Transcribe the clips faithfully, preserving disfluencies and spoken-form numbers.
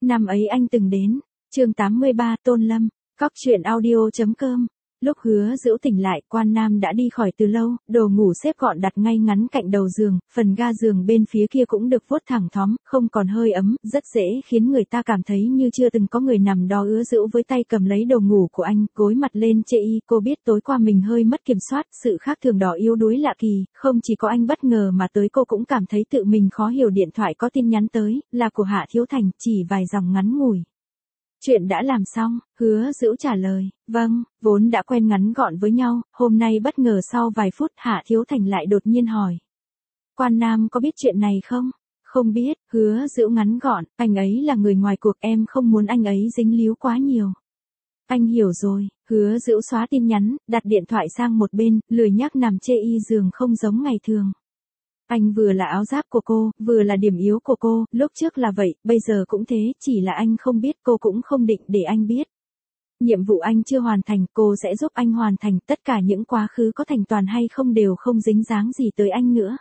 Năm ấy anh từng đến. Chương tám mươi ba Tôn Lâm. Cóc truyện audio chấm com. Lúc Hứa Dữu tỉnh lại, Quan Nam đã đi khỏi từ lâu, đồ ngủ xếp gọn đặt ngay ngắn cạnh đầu giường, phần ga giường bên phía kia cũng được vuốt thẳng thóm, không còn hơi ấm, rất dễ khiến người ta cảm thấy như chưa từng có người nằm đó. Hứa Dữu với tay cầm lấy đồ ngủ của anh, gối mặt lên chê y, cô biết tối qua mình hơi mất kiểm soát, sự khác thường đó yếu đuối lạ kỳ, không chỉ có anh bất ngờ mà tới cô cũng cảm thấy tự mình khó hiểu. Điện thoại có tin nhắn tới, là của Hạ Thiếu Thành, chỉ vài dòng ngắn ngủi. Chuyện đã làm xong, Hứa Dữu trả lời, vâng, vốn đã quen ngắn gọn với nhau, hôm nay bất ngờ sau vài phút Hạ Thiếu Thành lại đột nhiên hỏi. Quan Nam có biết chuyện này không? Không biết, Hứa Dữu ngắn gọn, anh ấy là người ngoài cuộc, em không muốn anh ấy dính líu quá nhiều. Anh hiểu rồi, Hứa Dữu xóa tin nhắn, đặt điện thoại sang một bên, lười nhác nằm chê y giường không giống ngày thường. Anh vừa là áo giáp của cô, vừa là điểm yếu của cô, lúc trước là vậy, bây giờ cũng thế, chỉ là anh không biết, cô cũng không định để anh biết. Nhiệm vụ anh chưa hoàn thành, cô sẽ giúp anh hoàn thành, tất cả những quá khứ có thành toàn hay không đều không dính dáng gì tới anh nữa.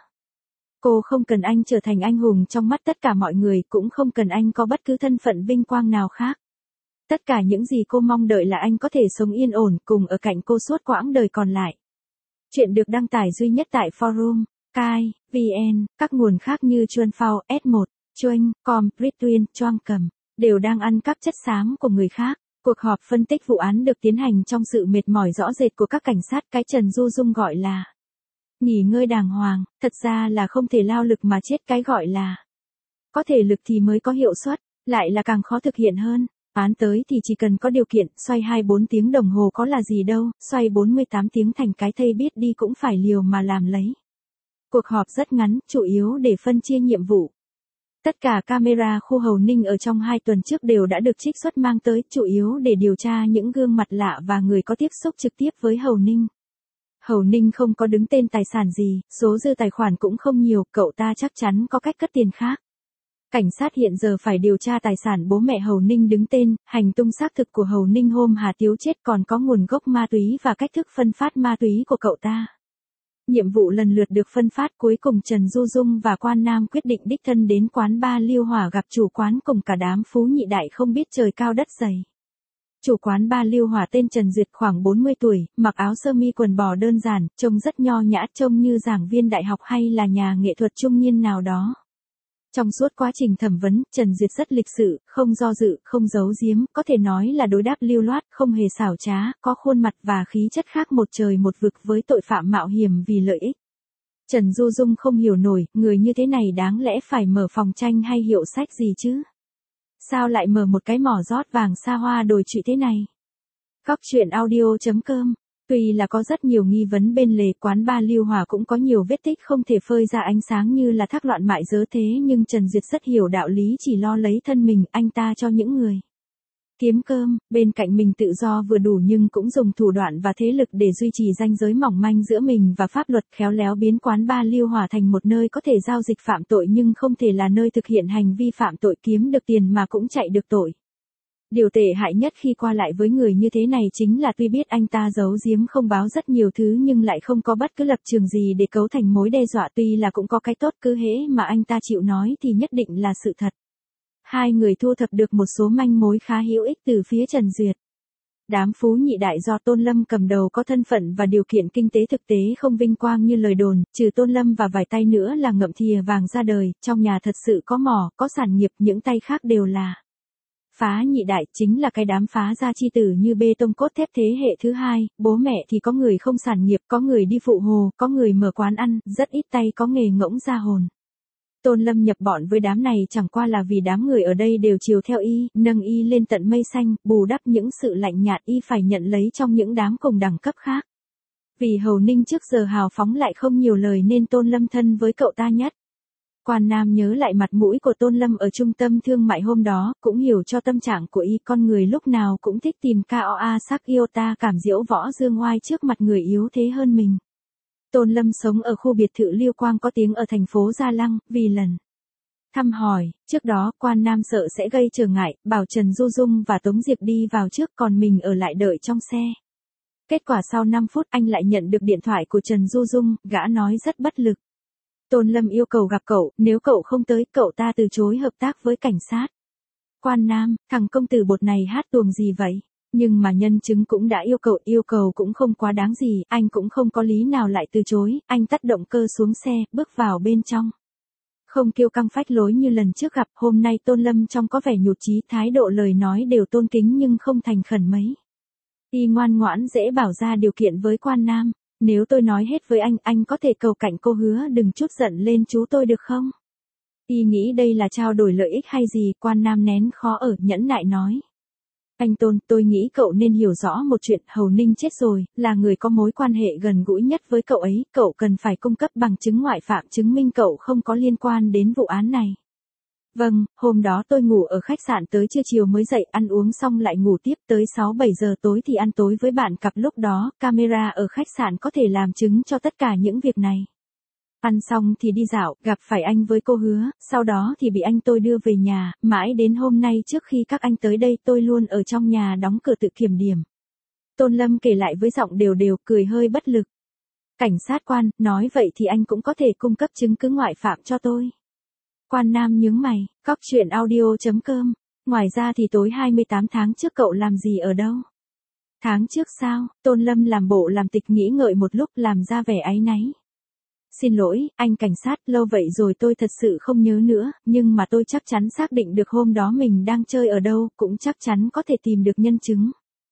Cô không cần anh trở thành anh hùng trong mắt tất cả mọi người, cũng không cần anh có bất cứ thân phận vinh quang nào khác. Tất cả những gì cô mong đợi là anh có thể sống yên ổn, cùng ở cạnh cô suốt quãng đời còn lại. Chuyện được đăng tải duy nhất tại forum Kai, vê en, các nguồn khác như Chuan Phao, ét một, Chuanh, Com, Britwin, Choang Cầm, đều đang ăn cắp chất xám của người khác. Cuộc họp phân tích vụ án được tiến hành trong sự mệt mỏi rõ rệt của các cảnh sát, cái Trần Du Dung gọi là nghỉ ngơi đàng hoàng, thật ra là không thể lao lực mà chết, cái gọi là có thể lực thì mới có hiệu suất, lại là càng khó thực hiện hơn. Án tới thì chỉ cần có điều kiện, xoay hai mươi bốn tiếng đồng hồ có là gì đâu, xoay bốn mươi tám tiếng thành cái thây biết đi cũng phải liều mà làm lấy. Cuộc họp rất ngắn, chủ yếu để phân chia nhiệm vụ. Tất cả camera khu Hầu Ninh ở trong hai tuần trước đều đã được trích xuất mang tới, chủ yếu để điều tra những gương mặt lạ và người có tiếp xúc trực tiếp với Hầu Ninh. Hầu Ninh không có đứng tên tài sản gì, số dư tài khoản cũng không nhiều, cậu ta chắc chắn có cách cất tiền khác. Cảnh sát hiện giờ phải điều tra tài sản bố mẹ Hầu Ninh đứng tên, hành tung xác thực của Hầu Ninh hôm Hà Tiếu chết, còn có nguồn gốc ma túy và cách thức phân phát ma túy của cậu ta. Nhiệm vụ lần lượt được phân phát, cuối cùng Trần Du Dung và Quan Nam quyết định đích thân đến quán bar Liêu Hỏa gặp chủ quán cùng cả đám phú nhị đại không biết trời cao đất dày. Chủ quán bar Liêu Hỏa tên Trần Duyệt, khoảng bốn mươi tuổi, mặc áo sơ mi quần bò đơn giản, trông rất nho nhã, trông như giảng viên đại học hay là nhà nghệ thuật trung niên nào đó. Trong suốt quá trình thẩm vấn, Trần Duyệt rất lịch sự, không do dự, không giấu giếm, có thể nói là đối đáp lưu loát, không hề xảo trá, có khuôn mặt và khí chất khác một trời một vực với tội phạm mạo hiểm vì lợi ích. Trần Du Dung không hiểu nổi, người như thế này đáng lẽ phải mở phòng tranh hay hiệu sách gì chứ? Sao lại mở một cái mỏ rót vàng xa hoa đồi trụy thế này? Cóc truyện audio chấm com. Tuy là có rất nhiều nghi vấn bên lề, quán bar Liêu Hỏa cũng có nhiều vết tích không thể phơi ra ánh sáng như là thác loạn mại dớ thế, nhưng Trần Duyệt rất hiểu đạo lý, chỉ lo lấy thân mình, anh ta cho những người kiếm cơm bên cạnh mình tự do vừa đủ, nhưng cũng dùng thủ đoạn và thế lực để duy trì ranh giới mỏng manh giữa mình và pháp luật, khéo léo biến quán bar Liêu Hỏa thành một nơi có thể giao dịch phạm tội nhưng không thể là nơi thực hiện hành vi phạm tội, kiếm được tiền mà cũng chạy được tội. Điều tệ hại nhất khi qua lại với người như thế này chính là tuy biết anh ta giấu giếm không báo rất nhiều thứ nhưng lại không có bất cứ lập trường gì để cấu thành mối đe dọa, tuy là cũng có cái tốt, cứ hễ mà anh ta chịu nói thì nhất định là sự thật. Hai người thu thập được một số manh mối khá hữu ích từ phía Trần Duyệt. Đám phú nhị đại do Tôn Lâm cầm đầu có thân phận và điều kiện kinh tế thực tế không vinh quang như lời đồn, trừ Tôn Lâm và vài tay nữa là ngậm thìa vàng ra đời, trong nhà thật sự có mỏ, có sản nghiệp, những tay khác đều là phá nhị đại, chính là cái đám phá gia chi tử như bê tông cốt thép thế hệ thứ hai, bố mẹ thì có người không sản nghiệp, có người đi phụ hồ, có người mở quán ăn, rất ít tay có nghề ngỗng ra hồn. Tôn Lâm nhập bọn với đám này chẳng qua là vì đám người ở đây đều chiều theo y, nâng y lên tận mây xanh, bù đắp những sự lạnh nhạt y phải nhận lấy trong những đám cùng đẳng cấp khác. Vì Hầu Ninh trước giờ hào phóng lại không nhiều lời nên Tôn Lâm thân với cậu ta nhất. Quan Nam nhớ lại mặt mũi của Tôn Lâm ở trung tâm thương mại hôm đó, cũng hiểu cho tâm trạng của y, con người lúc nào cũng thích tìm koa sắc yêu ta, cảm diễu võ dương oai trước mặt người yếu thế hơn mình. Tôn Lâm sống ở khu biệt thự Liêu Quang có tiếng ở thành phố Gia Lăng, vì lần thăm hỏi, trước đó Quan Nam sợ sẽ gây trở ngại, bảo Trần Du Dung và Tống Diệp đi vào trước còn mình ở lại đợi trong xe. Kết quả sau năm phút anh lại nhận được điện thoại của Trần Du Dung, gã nói rất bất lực. Tôn Lâm yêu cầu gặp cậu, nếu cậu không tới, cậu ta từ chối hợp tác với cảnh sát. Quan Nam, thằng công tử bột này hát tuồng gì vậy? Nhưng mà nhân chứng cũng đã yêu cầu, yêu cầu cũng không quá đáng gì, anh cũng không có lý nào lại từ chối, anh tắt động cơ xuống xe, bước vào bên trong. Không kiêu căng phách lối như lần trước gặp, hôm nay Tôn Lâm trong có vẻ nhụt chí, thái độ lời nói đều tôn kính nhưng không thành khẩn mấy. Y ngoan ngoãn dễ bảo ra điều kiện với Quan Nam, nếu tôi nói hết với anh, anh có thể cầu cạnh cô hứa đừng chút giận lên chú tôi được không? Y nghĩ đây là trao đổi lợi ích hay gì, Quan Nam nén khó ở, nhẫn nại nói. Anh Tôn, tôi nghĩ cậu nên hiểu rõ một chuyện, Hầu Ninh chết rồi, là người có mối quan hệ gần gũi nhất với cậu ấy, cậu cần phải cung cấp bằng chứng ngoại phạm chứng minh cậu không có liên quan đến vụ án này. Vâng, hôm đó tôi ngủ ở khách sạn tới trưa chiều mới dậy, ăn uống xong lại ngủ tiếp tới sáu bảy giờ tối thì ăn tối với bạn cặp lúc đó, camera ở khách sạn có thể làm chứng cho tất cả những việc này. Ăn xong thì đi dạo, gặp phải anh với cô hứa, sau đó thì bị anh tôi đưa về nhà, mãi đến hôm nay trước khi các anh tới đây tôi luôn ở trong nhà đóng cửa tự kiểm điểm. Tôn Lâm kể lại với giọng đều đều, cười hơi bất lực. Cảnh sát Quan, nói vậy thì anh cũng có thể cung cấp chứng cứ ngoại phạm cho tôi. Quan Nam nhướng mày, cóc truyện audio chấm com. Ngoài ra thì tối hai mươi tám tháng trước cậu làm gì ở đâu? Tháng trước sao? Tôn Lâm làm bộ làm tịch nghĩ ngợi một lúc làm ra vẻ áy náy. Xin lỗi, anh cảnh sát, lâu vậy rồi tôi thật sự không nhớ nữa, nhưng mà tôi chắc chắn xác định được hôm đó mình đang chơi ở đâu, cũng chắc chắn có thể tìm được nhân chứng.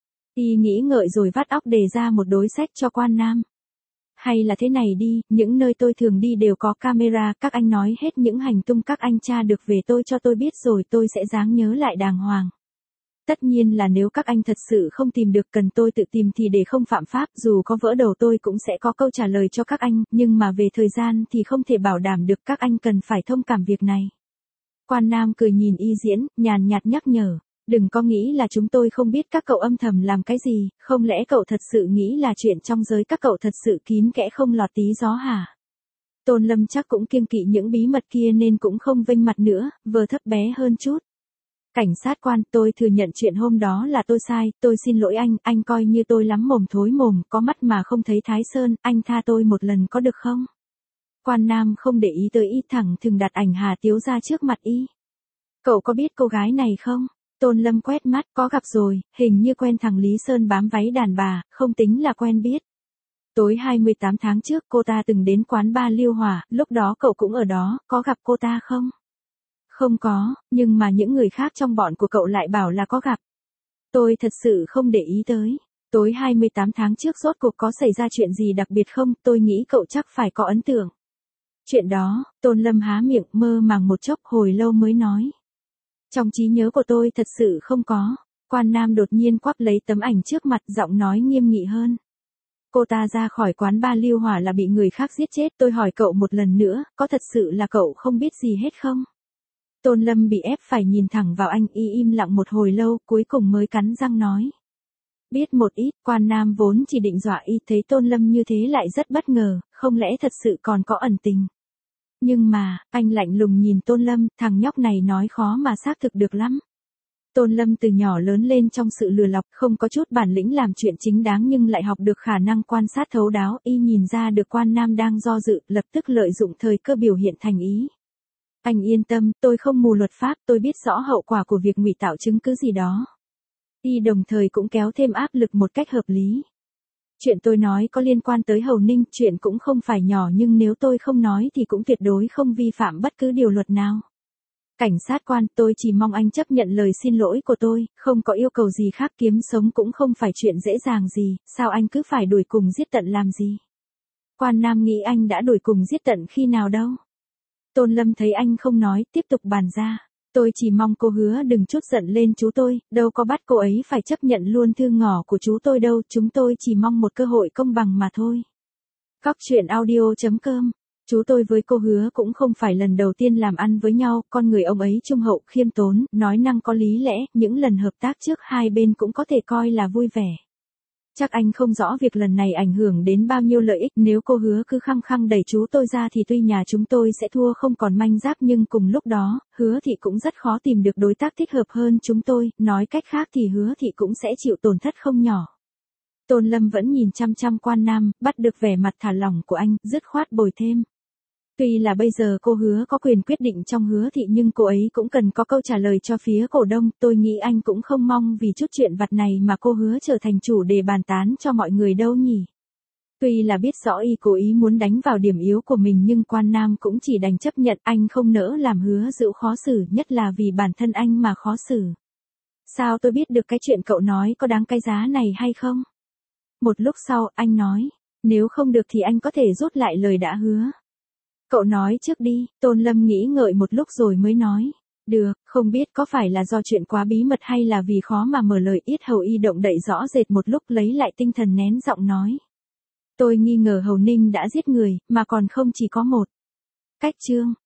Y nghĩ ngợi rồi vắt óc đề ra một đối sách cho Quan Nam. Hay là thế này đi, những nơi tôi thường đi đều có camera, các anh nói hết những hành tung các anh tra được về tôi cho tôi biết rồi tôi sẽ dáng nhớ lại đàng hoàng. Tất nhiên là nếu các anh thật sự không tìm được cần tôi tự tìm thì để không phạm pháp, dù có vỡ đầu tôi cũng sẽ có câu trả lời cho các anh, nhưng mà về thời gian thì không thể bảo đảm được, các anh cần phải thông cảm việc này. Quan Nam cười nhìn Y diễn, nhàn nhạt nhắc nhở, đừng có nghĩ là chúng tôi không biết các cậu âm thầm làm cái gì, không lẽ cậu thật sự nghĩ là chuyện trong giới các cậu thật sự kín kẽ không lọt tí gió hả? Tôn Lâm chắc cũng kiêng kỵ những bí mật kia nên cũng không vênh mặt nữa, vừa thấp bé hơn chút. Cảnh sát Quan, tôi thừa nhận chuyện hôm đó là tôi sai, tôi xin lỗi anh, anh coi như tôi lắm mồm thối mồm, có mắt mà không thấy Thái Sơn, anh tha tôi một lần có được không? Quan Nam không để ý tới Y, thẳng thừng đặt ảnh Hà Tiếu ra trước mặt Y. Cậu có biết cô gái này không? Tôn Lâm quét mắt, có gặp rồi, hình như quen thằng Lý Sơn bám váy đàn bà, không tính là quen biết. Tối hai mươi tám tháng trước cô ta từng đến quán bar Liêu Hỏa, lúc đó cậu cũng ở đó, có gặp cô ta không? Không có, nhưng mà những người khác trong bọn của cậu lại bảo là có gặp. Tôi thật sự không để ý tới. Tối hai mươi tám tháng trước rốt cuộc có xảy ra chuyện gì đặc biệt không, tôi nghĩ cậu chắc phải có ấn tượng. Chuyện đó, Tôn Lâm há miệng mơ màng một chốc hồi lâu mới nói. Trong trí nhớ của tôi thật sự không có. Quan Nam đột nhiên quắp lấy tấm ảnh trước mặt, giọng nói nghiêm nghị hơn. Cô ta ra khỏi quán bar Liêu Hỏa là bị người khác giết chết, tôi hỏi cậu một lần nữa, có thật sự là cậu không biết gì hết không? Tôn Lâm bị ép phải nhìn thẳng vào anh, Y im lặng một hồi lâu, cuối cùng mới cắn răng nói. Biết một ít, Quan Nam vốn chỉ định dọa Y, thấy Tôn Lâm như thế lại rất bất ngờ, không lẽ thật sự còn có ẩn tình. Nhưng mà, anh lạnh lùng nhìn Tôn Lâm, thằng nhóc này nói khó mà xác thực được lắm. Tôn Lâm từ nhỏ lớn lên trong sự lừa lọc, không có chút bản lĩnh làm chuyện chính đáng nhưng lại học được khả năng quan sát thấu đáo, Y nhìn ra được Quan Nam đang do dự, lập tức lợi dụng thời cơ biểu hiện thành ý. Anh yên tâm, tôi không mù luật pháp, tôi biết rõ hậu quả của việc ngụy tạo chứng cứ gì đó. Y đồng thời cũng kéo thêm áp lực một cách hợp lý. Chuyện tôi nói có liên quan tới Hầu Ninh, chuyện cũng không phải nhỏ nhưng nếu tôi không nói thì cũng tuyệt đối không vi phạm bất cứ điều luật nào. Cảnh sát Quan, tôi chỉ mong anh chấp nhận lời xin lỗi của tôi, không có yêu cầu gì khác, kiếm sống cũng không phải chuyện dễ dàng gì, sao anh cứ phải đuổi cùng giết tận làm gì? Quan Nam nghĩ anh đã đuổi cùng giết tận khi nào đâu? Tôn Lâm thấy anh không nói, tiếp tục bàn ra. Tôi chỉ mong cô hứa đừng chút giận lên chú tôi, đâu có bắt cô ấy phải chấp nhận luôn thư ngỏ của chú tôi đâu, chúng tôi chỉ mong một cơ hội công bằng mà thôi. Cóc truyện audio chấm com. Chú tôi với cô hứa cũng không phải lần đầu tiên làm ăn với nhau, con người ông ấy trung hậu, khiêm tốn, nói năng có lý lẽ, những lần hợp tác trước hai bên cũng có thể coi là vui vẻ. Chắc anh không rõ việc lần này ảnh hưởng đến bao nhiêu lợi ích, nếu cô hứa cứ khăng khăng đẩy chú tôi ra thì tuy nhà chúng tôi sẽ thua không còn manh giáp nhưng cùng lúc đó, hứa thị cũng rất khó tìm được đối tác thích hợp hơn chúng tôi, nói cách khác thì hứa thị cũng sẽ chịu tổn thất không nhỏ. Tôn Lâm vẫn nhìn chăm chăm Quan Nam, bắt được vẻ mặt thả lỏng của anh, dứt khoát bồi thêm. Tuy là bây giờ cô Hứa có quyền quyết định trong Hứa thị nhưng cô ấy cũng cần có câu trả lời cho phía cổ đông, tôi nghĩ anh cũng không mong vì chút chuyện vặt này mà cô Hứa trở thành chủ đề bàn tán cho mọi người đâu nhỉ. Tuy là biết rõ y cố ý muốn đánh vào điểm yếu của mình nhưng Quan Nam cũng chỉ đành chấp nhận, anh không nỡ làm Hứa Dữu khó xử, nhất là vì bản thân anh mà khó xử. Sao tôi biết được cái chuyện cậu nói có đáng cái giá này hay không? Một lúc sau, anh nói, nếu không được thì anh có thể rút lại lời đã hứa. Cậu nói trước đi, Tôn Lâm nghĩ ngợi một lúc rồi mới nói. Được, không biết có phải là do chuyện quá bí mật hay là vì khó mà mở lời, yết hầu y động đậy rõ rệt một lúc lấy lại tinh thần nén giọng nói. Tôi nghi ngờ Hầu Ninh đã giết người, mà còn không chỉ có một. Cách Trương,